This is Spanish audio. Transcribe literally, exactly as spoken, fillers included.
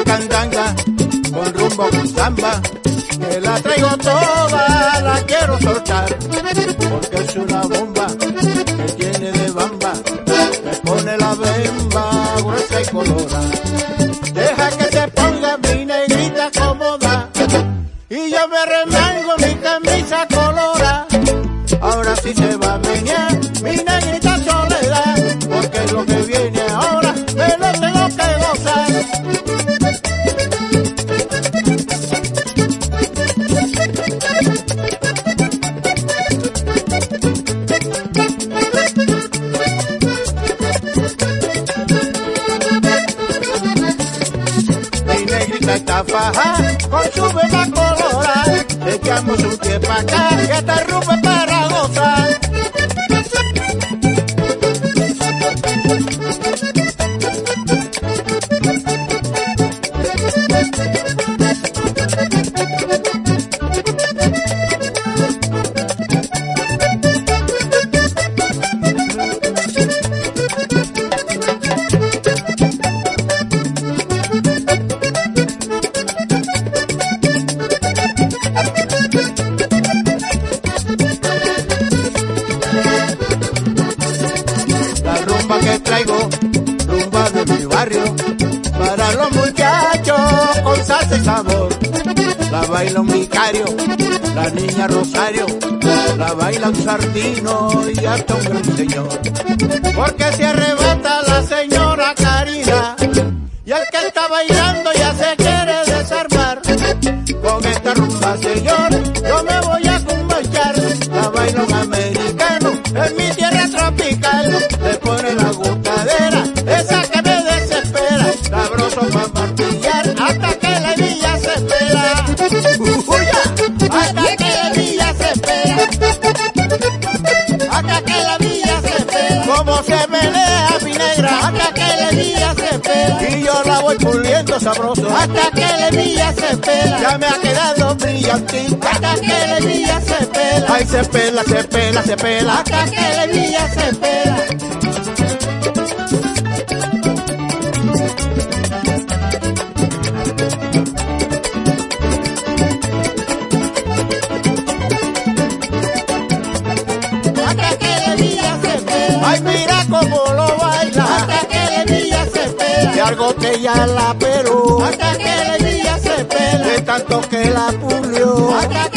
candanga, con rumbo con samba, que la traigo toda, la quiero soltar, porque es una bomba que tiene de bamba, me pone la bemba gruesa y colorada. Deja que se ponga mi negrita cómoda, y yo me remango mi camisa colorada. Ahora sí se va a menear mi negrita soledad, porque es lo que viene ahora, me lo tengo que gozar. Mi negrita está faja con su vela colorada, echamos un pie pa' acá y esta rumba es para gozar. Que traigo, rumba de mi barrio, para los muchachos con salsa y sabor. La baila un vicario, la niña Rosario, la baila un sardino y hasta un gran señor. Porque se arrebata la señora Karina, y el que está bailando ya se quiere desarmar. Con esta rumba, señor, yo me voy a conmarchar. La baila un americano en mi tierra tropical, le pone la gustadera, esa que me desespera, sabroso para martillar hasta que la villa se espera. ¡Uya! Hasta que la villa se espera, hasta que la villa se espera. Como se menea mi negra, hasta que la villa se espera. Y yo la voy puliendo sabroso, hasta que la villa se espera. Ya me ha quedado brillantita, hasta que la villa se espera. Ay, se pela, se pela, se pela, hasta que la villa se espera. Ay, mira cómo lo baila, hasta que la villa se espera. Y algo que ya la peló, hasta que la villa se espera. De tanto que la pulió, hasta